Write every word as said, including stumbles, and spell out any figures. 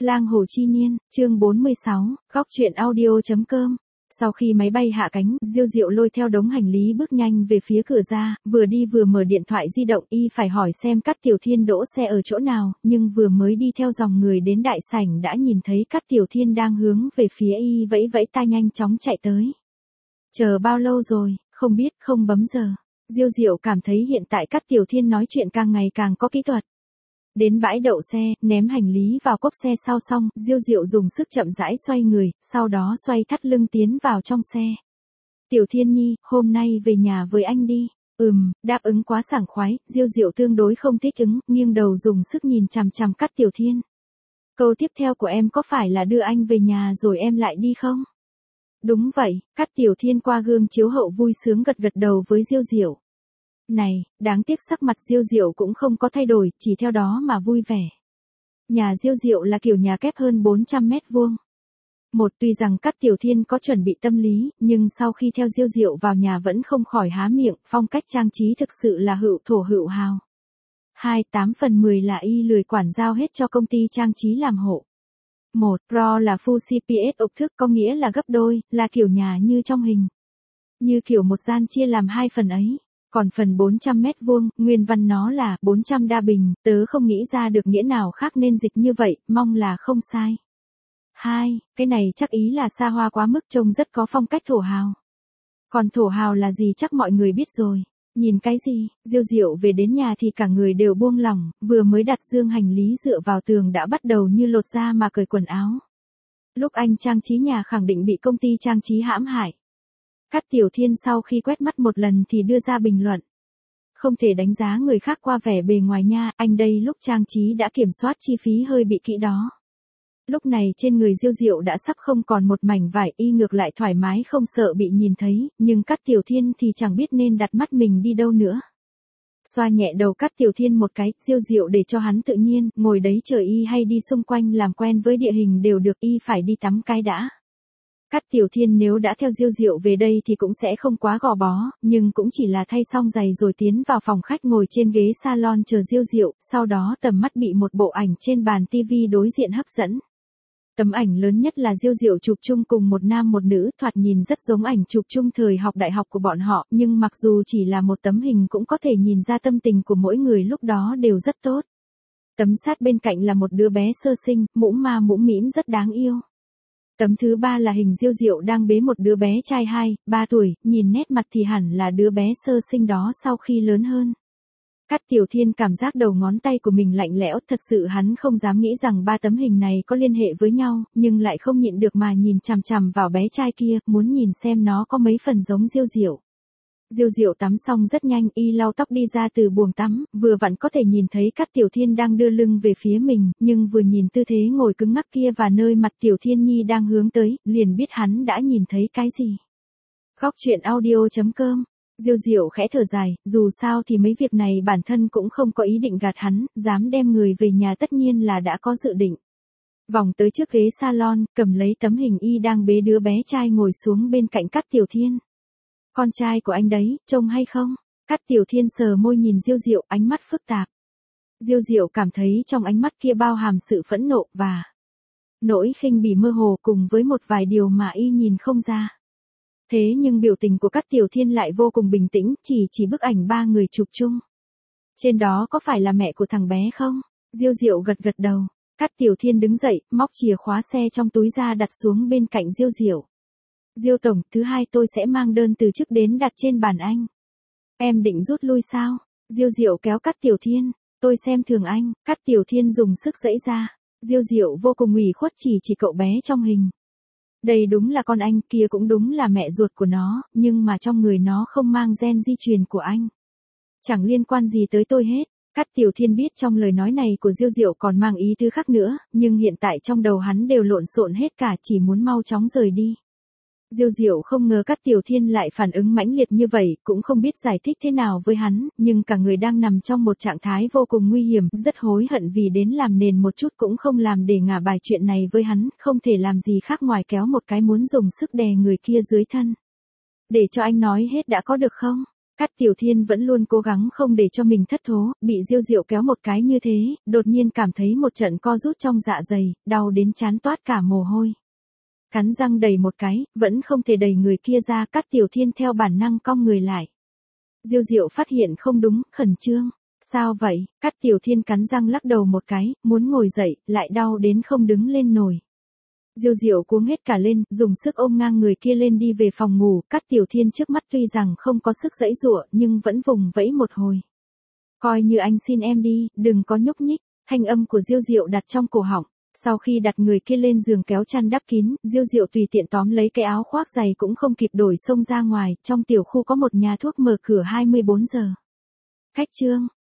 Lang Hồ Chi Niên, chương bốn mươi sáu, góc truyện audio.com. Sau khi máy bay hạ cánh, Diêu Diệu lôi theo đống hành lý bước nhanh về phía cửa ra, vừa đi vừa mở điện thoại di động, y phải hỏi xem Cát Tiểu Thiên đỗ xe ở chỗ nào, nhưng vừa mới đi theo dòng người đến đại sảnh đã nhìn thấy Cát Tiểu Thiên đang hướng về phía y vẫy vẫy tay nhanh chóng chạy tới. Chờ bao lâu rồi, không biết, không bấm giờ. Diêu Diệu cảm thấy hiện tại Cát Tiểu Thiên nói chuyện càng ngày càng có kỹ thuật. Đến bãi đậu xe, ném hành lý vào cốp xe sau xong, Diêu Diệu dùng sức chậm rãi xoay người, sau đó xoay thắt lưng tiến vào trong xe. Tiểu Thiên Nhi, hôm nay về nhà với anh đi. Ừm, đáp ứng quá sảng khoái, Diêu Diệu tương đối không thích ứng, nghiêng đầu dùng sức nhìn chằm chằm Cát Tiểu Thiên. Câu tiếp theo của em có phải là đưa anh về nhà rồi em lại đi không? Đúng vậy, Cát Tiểu Thiên qua gương chiếu hậu vui sướng gật gật đầu với Diêu Diệu. Này, đáng tiếc sắc mặt Diêu Diệu cũng không có thay đổi, chỉ theo đó mà vui vẻ. Nhà Diêu Diệu là kiểu nhà kép hơn bốn trăm mét vuông. Một tuy rằng Cát Tiểu Thiên có chuẩn bị tâm lý, nhưng sau khi theo Diêu Diệu vào nhà vẫn không khỏi há miệng, phong cách trang trí thực sự là hữu thổ hữu hào. Hai, tám phần mười là y lười quản giao hết cho công ty trang trí làm hộ. Một, Pro là full xê pê ét ộc thức có nghĩa là gấp đôi, là kiểu nhà như trong hình. Như kiểu một gian chia làm hai phần ấy. Còn phần bốn trăm mét vuông, nguyên văn nó là bốn trăm đa bình, tớ không nghĩ ra được nghĩa nào khác nên dịch như vậy, mong là không sai. Hai, cái này chắc ý là xa hoa quá mức trông rất có phong cách thổ hào. Còn thổ hào là gì chắc mọi người biết rồi. Nhìn cái gì, Diêu Diệu về đến nhà thì cả người đều buông lỏng, vừa mới đặt dương hành lý dựa vào tường đã bắt đầu như lột da mà cởi quần áo. Lúc anh trang trí nhà khẳng định bị công ty trang trí hãm hại. Cát Tiểu Thiên sau khi quét mắt một lần thì đưa ra bình luận. Không thể đánh giá người khác qua vẻ bề ngoài nha, anh đây lúc trang trí đã kiểm soát chi phí hơi bị kỹ đó. Lúc này trên người Diêu Diệu đã sắp không còn một mảnh vải, y ngược lại thoải mái không sợ bị nhìn thấy, nhưng Cát Tiểu Thiên thì chẳng biết nên đặt mắt mình đi đâu nữa. Xoa nhẹ đầu Cát Tiểu Thiên một cái, Diêu Diệu để cho hắn tự nhiên, ngồi đấy chờ y hay đi xung quanh làm quen với địa hình đều được, y phải đi tắm cái đã. Cát Tiểu Thiên nếu đã theo Diêu Diệu về đây thì cũng sẽ không quá gò bó, nhưng cũng chỉ là thay xong giày rồi tiến vào phòng khách ngồi trên ghế salon chờ Diêu Diệu, sau đó tầm mắt bị một bộ ảnh trên bàn tivi đối diện hấp dẫn. Tấm ảnh lớn nhất là Diêu Diệu chụp chung cùng một nam một nữ, thoạt nhìn rất giống ảnh chụp chung thời học đại học của bọn họ, nhưng mặc dù chỉ là một tấm hình cũng có thể nhìn ra tâm tình của mỗi người lúc đó đều rất tốt. Tấm sát bên cạnh là một đứa bé sơ sinh, mũm ma mũm mĩm rất đáng yêu. Tấm thứ ba là hình Diêu Diệu đang bế một đứa bé trai hai, ba tuổi, nhìn nét mặt thì hẳn là đứa bé sơ sinh đó sau khi lớn hơn. Cát Tiểu Thiên cảm giác đầu ngón tay của mình lạnh lẽo, thật sự hắn không dám nghĩ rằng ba tấm hình này có liên hệ với nhau, nhưng lại không nhịn được mà nhìn chằm chằm vào bé trai kia, muốn nhìn xem nó có mấy phần giống Diêu Diệu. Diêu Diệu tắm xong rất nhanh, y lau tóc đi ra từ buồng tắm, vừa vặn có thể nhìn thấy Cát Tiểu Thiên đang đưa lưng về phía mình, nhưng vừa nhìn tư thế ngồi cứng ngắc kia và nơi mặt Tiểu Thiên Nhi đang hướng tới, liền biết hắn đã nhìn thấy cái gì. Góc truyện audio.com. Diêu Diệu khẽ thở dài, dù sao thì mấy việc này bản thân cũng không có ý định gạt hắn, dám đem người về nhà tất nhiên là đã có dự định. Vòng tới trước ghế salon, cầm lấy tấm hình y đang bế đứa bé trai ngồi xuống bên cạnh Cát Tiểu Thiên. Con trai của anh đấy, trông hay không? Cát Tiểu Thiên sờ môi nhìn Diêu Diệu, ánh mắt phức tạp. Diêu Diệu cảm thấy trong ánh mắt kia bao hàm sự phẫn nộ và nỗi khinh bỉ mơ hồ cùng với một vài điều mà y nhìn không ra. Thế nhưng biểu tình của Cát Tiểu Thiên lại vô cùng bình tĩnh, chỉ chỉ bức ảnh ba người chụp chung. Trên đó có phải là mẹ của thằng bé không? Diêu Diệu gật gật đầu. Cát Tiểu Thiên đứng dậy, móc chìa khóa xe trong túi ra đặt xuống bên cạnh Diêu Diệu. Diêu tổng, thứ hai tôi sẽ mang đơn từ chức đến đặt trên bàn anh. Em định rút lui sao? Diêu Diệu kéo Cát Tiểu Thiên. Tôi xem thường anh. Cát Tiểu Thiên dùng sức giãy ra. Diêu Diệu vô cùng ủy khuất chỉ chỉ cậu bé trong hình. Đây đúng là con anh, kia cũng đúng là mẹ ruột của nó, nhưng mà trong người nó không mang gen di truyền của anh. Chẳng liên quan gì tới tôi hết. Cát Tiểu Thiên biết trong lời nói này của Diêu Diệu còn mang ý thứ khác nữa, nhưng hiện tại trong đầu hắn đều lộn xộn hết cả, chỉ muốn mau chóng rời đi. Diêu Diệu không ngờ Cát Tiểu Thiên lại phản ứng mãnh liệt như vậy, cũng không biết giải thích thế nào với hắn, nhưng cả người đang nằm trong một trạng thái vô cùng nguy hiểm, rất hối hận vì đến làm nền một chút cũng không làm để ngả bài chuyện này với hắn, không thể làm gì khác ngoài kéo một cái muốn dùng sức đè người kia dưới thân. Để cho anh nói hết đã có được không? Cát Tiểu Thiên vẫn luôn cố gắng không để cho mình thất thố, bị Diêu Diệu kéo một cái như thế, đột nhiên cảm thấy một trận co rút trong dạ dày, đau đến chán toát cả mồ hôi. Cắn răng đẩy một cái, vẫn không thể đẩy người kia ra, Cát Tiểu Thiên theo bản năng cong người lại. Diêu Diệu phát hiện không đúng, khẩn trương. Sao vậy? Cát Tiểu Thiên cắn răng lắc đầu một cái, muốn ngồi dậy, lại đau đến không đứng lên nổi. Diêu Diệu cuống hết cả lên, dùng sức ôm ngang người kia lên đi về phòng ngủ, Cát Tiểu Thiên trước mắt tuy rằng không có sức giãy giụa, nhưng vẫn vùng vẫy một hồi. Coi như anh xin em đi, đừng có nhúc nhích, thanh âm của Diêu Diệu đặt trong cổ họng. Sau khi đặt người kia lên giường kéo chăn đắp kín, Diêu Diệu tùy tiện tóm lấy cái áo khoác dày cũng không kịp đổi xông ra ngoài, trong tiểu khu có một nhà thuốc mở cửa hai mươi bốn giờ. Khách trương,